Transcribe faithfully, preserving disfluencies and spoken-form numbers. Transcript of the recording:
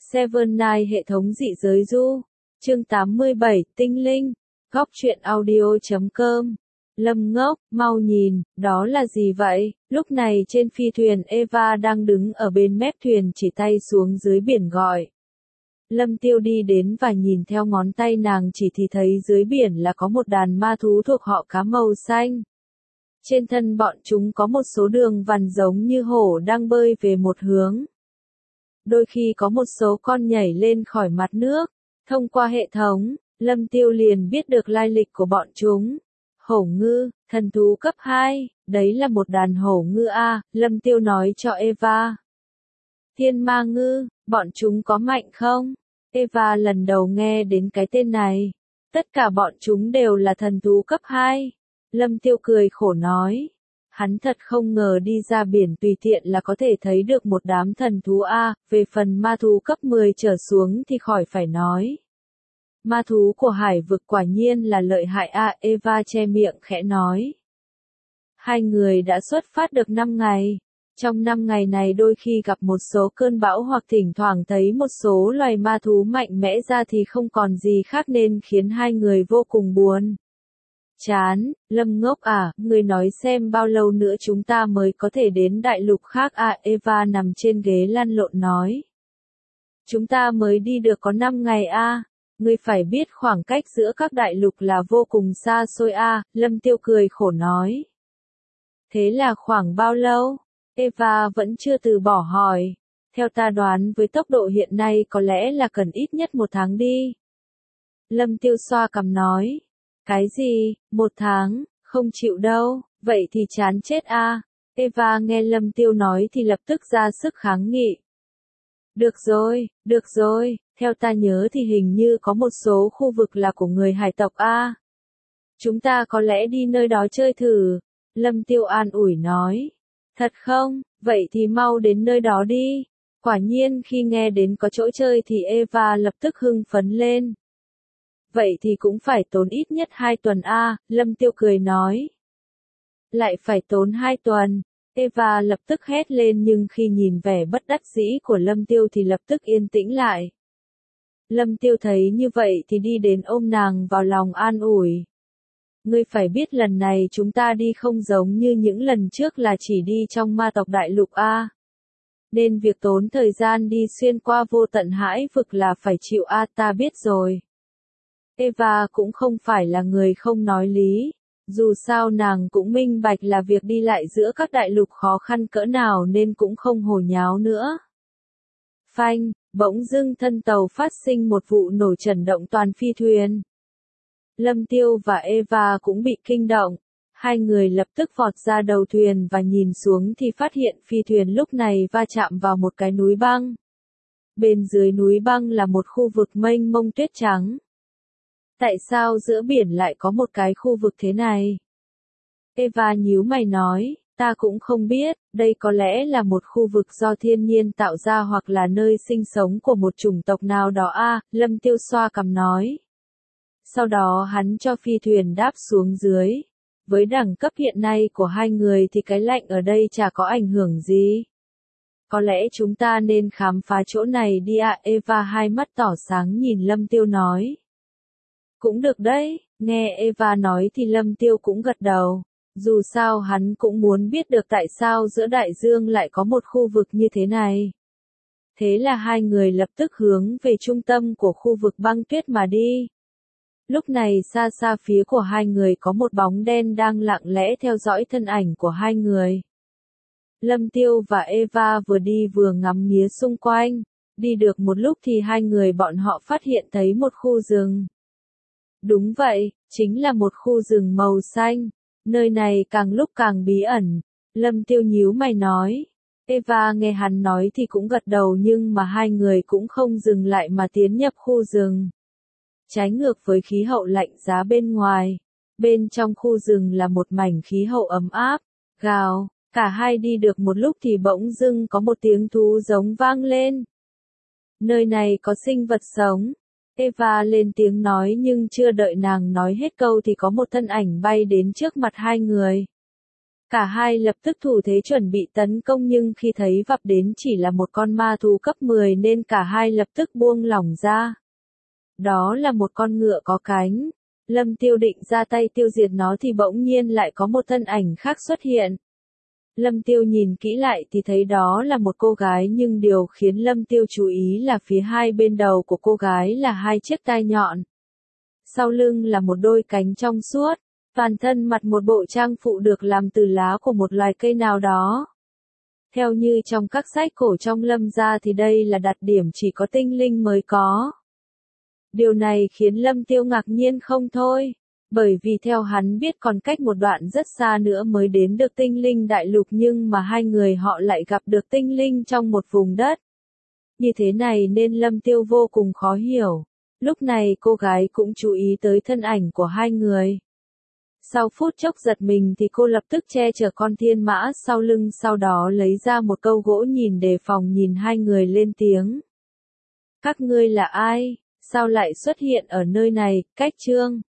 Seven Night hệ thống dị giới du. Chương tám mươi bảy, Tinh linh. Góc truyện audio chấm com. Lâm ngốc, mau nhìn, đó là gì vậy? Lúc này trên phi thuyền Eva đang đứng ở bên mép thuyền chỉ tay xuống dưới biển gọi. Lâm Tiêu đi đến và nhìn theo ngón tay nàng chỉ thì thấy dưới biển là có một đàn ma thú thuộc họ cá màu xanh. Trên thân bọn chúng có một số đường vằn giống như hổ đang bơi về một hướng. Đôi khi có một số con nhảy lên khỏi mặt nước. Thông qua hệ thống, Lâm Tiêu liền biết được lai lịch của bọn chúng. Hổ ngư, thần thú cấp hai, đấy là một đàn hổ ngư A, Lâm Tiêu nói cho Eva. Thiên ma ngư, bọn chúng có mạnh không? Eva lần đầu nghe đến cái tên này. Tất cả bọn chúng đều là thần thú cấp hai. Lâm Tiêu cười khổ nói. Hắn thật không ngờ đi ra biển tùy tiện là có thể thấy được một đám thần thú A, về phần ma thú cấp mười trở xuống thì khỏi phải nói. Ma thú của hải vực quả nhiên là lợi hại A, Eva che miệng khẽ nói. Hai người đã xuất phát được năm ngày. Trong năm ngày này đôi khi gặp một số cơn bão hoặc thỉnh thoảng thấy một số loài ma thú mạnh mẽ ra thì không còn gì khác nên khiến hai người vô cùng buồn. Chán, Lâm ngốc à, người nói xem bao lâu nữa chúng ta mới có thể đến đại lục khác à, Eva nằm trên ghế lăn lộn nói. Chúng ta mới đi được có năm ngày à, người phải biết khoảng cách giữa các đại lục là vô cùng xa xôi à, Lâm Tiêu cười khổ nói. Thế là khoảng bao lâu? Eva vẫn chưa từ bỏ hỏi. Theo ta đoán với tốc độ hiện nay có lẽ là cần ít nhất một tháng đi. Lâm Tiêu xoa cằm nói. Cái gì, một tháng, không chịu đâu, vậy thì chán chết a. Eva nghe Lâm Tiêu nói thì lập tức ra sức kháng nghị. Được rồi, được rồi, theo ta nhớ thì hình như có một số khu vực là của người hải tộc a. Chúng ta có lẽ đi nơi đó chơi thử. Lâm Tiêu an ủi nói. Thật không, vậy thì mau đến nơi đó đi. Quả nhiên khi nghe đến có chỗ chơi thì Eva lập tức hưng phấn lên. Vậy thì cũng phải tốn ít nhất hai tuần a, Lâm Tiêu cười nói. Lại phải tốn hai tuần. Eva lập tức hét lên nhưng khi nhìn vẻ bất đắc dĩ của Lâm Tiêu thì lập tức yên tĩnh lại. Lâm Tiêu thấy như vậy thì đi đến ôm nàng vào lòng an ủi. Ngươi phải biết lần này chúng ta đi không giống như những lần trước là chỉ đi trong ma tộc đại lục a. Nên việc tốn thời gian đi xuyên qua vô tận hải vực là phải chịu a, ta biết rồi. Eva cũng không phải là người không nói lý, dù sao nàng cũng minh bạch là việc đi lại giữa các đại lục khó khăn cỡ nào nên cũng không hồ nháo nữa. Phanh, bỗng dưng thân tàu phát sinh một vụ nổ chấn động toàn phi thuyền. Lâm Tiêu và Eva cũng bị kinh động, hai người lập tức vọt ra đầu thuyền và nhìn xuống thì phát hiện phi thuyền lúc này va chạm vào một cái núi băng. Bên dưới núi băng là một khu vực mênh mông tuyết trắng. Tại sao giữa biển lại có một cái khu vực thế này? Eva nhíu mày nói, ta cũng không biết, đây có lẽ là một khu vực do thiên nhiên tạo ra hoặc là nơi sinh sống của một chủng tộc nào đó a, à, Lâm Tiêu xoa cằm nói. Sau đó hắn cho phi thuyền đáp xuống dưới. Với đẳng cấp hiện nay của hai người thì cái lạnh ở đây chả có ảnh hưởng gì. Có lẽ chúng ta nên khám phá chỗ này đi ạ, à, Eva hai mắt tỏ sáng nhìn Lâm Tiêu nói. Cũng được đấy, nghe Eva nói thì Lâm Tiêu cũng gật đầu. Dù sao hắn cũng muốn biết được tại sao giữa đại dương lại có một khu vực như thế này. Thế là hai người lập tức hướng về trung tâm của khu vực băng tuyết mà đi. Lúc này xa xa phía của hai người có một bóng đen đang lặng lẽ theo dõi thân ảnh của hai người. Lâm Tiêu và Eva vừa đi vừa ngắm nghía xung quanh. Đi được một lúc thì hai người bọn họ phát hiện thấy một khu rừng. Đúng vậy, chính là một khu rừng màu xanh. Nơi này càng lúc càng bí ẩn. Lâm Tiêu nhíu mày nói. Eva nghe hắn nói thì cũng gật đầu nhưng mà hai người cũng không dừng lại mà tiến nhập khu rừng. Trái ngược với khí hậu lạnh giá bên ngoài. Bên trong khu rừng là một mảnh khí hậu ấm áp. Gào, cả hai đi được một lúc thì bỗng dưng có một tiếng thú giống vang lên. Nơi này có sinh vật sống. Eva lên tiếng nói nhưng chưa đợi nàng nói hết câu thì có một thân ảnh bay đến trước mặt hai người. Cả hai lập tức thủ thế chuẩn bị tấn công nhưng khi thấy vập đến chỉ là một con ma thú cấp mười nên cả hai lập tức buông lỏng ra. Đó là một con ngựa có cánh. Lâm Tiêu định ra tay tiêu diệt nó thì bỗng nhiên lại có một thân ảnh khác xuất hiện. Lâm Tiêu nhìn kỹ lại thì thấy đó là một cô gái nhưng điều khiến Lâm Tiêu chú ý là phía hai bên đầu của cô gái là hai chiếc tai nhọn. Sau lưng là một đôi cánh trong suốt, toàn thân mặc một bộ trang phụ được làm từ lá của một loài cây nào đó. Theo như trong các sách cổ trong Lâm gia thì đây là đặc điểm chỉ có tinh linh mới có. Điều này khiến Lâm Tiêu ngạc nhiên không thôi, bởi vì theo hắn biết còn cách một đoạn rất xa nữa mới đến được tinh linh đại lục nhưng mà hai người họ lại gặp được tinh linh trong một vùng đất. Như thế này nên Lâm Tiêu vô cùng khó hiểu. Lúc này cô gái cũng chú ý tới thân ảnh của hai người. Sau phút chốc giật mình thì cô lập tức che chở con thiên mã sau lưng sau đó lấy ra một câu gỗ nhìn đề phòng nhìn hai người lên tiếng. Các ngươi là ai? Sao lại xuất hiện ở nơi này? Cách chương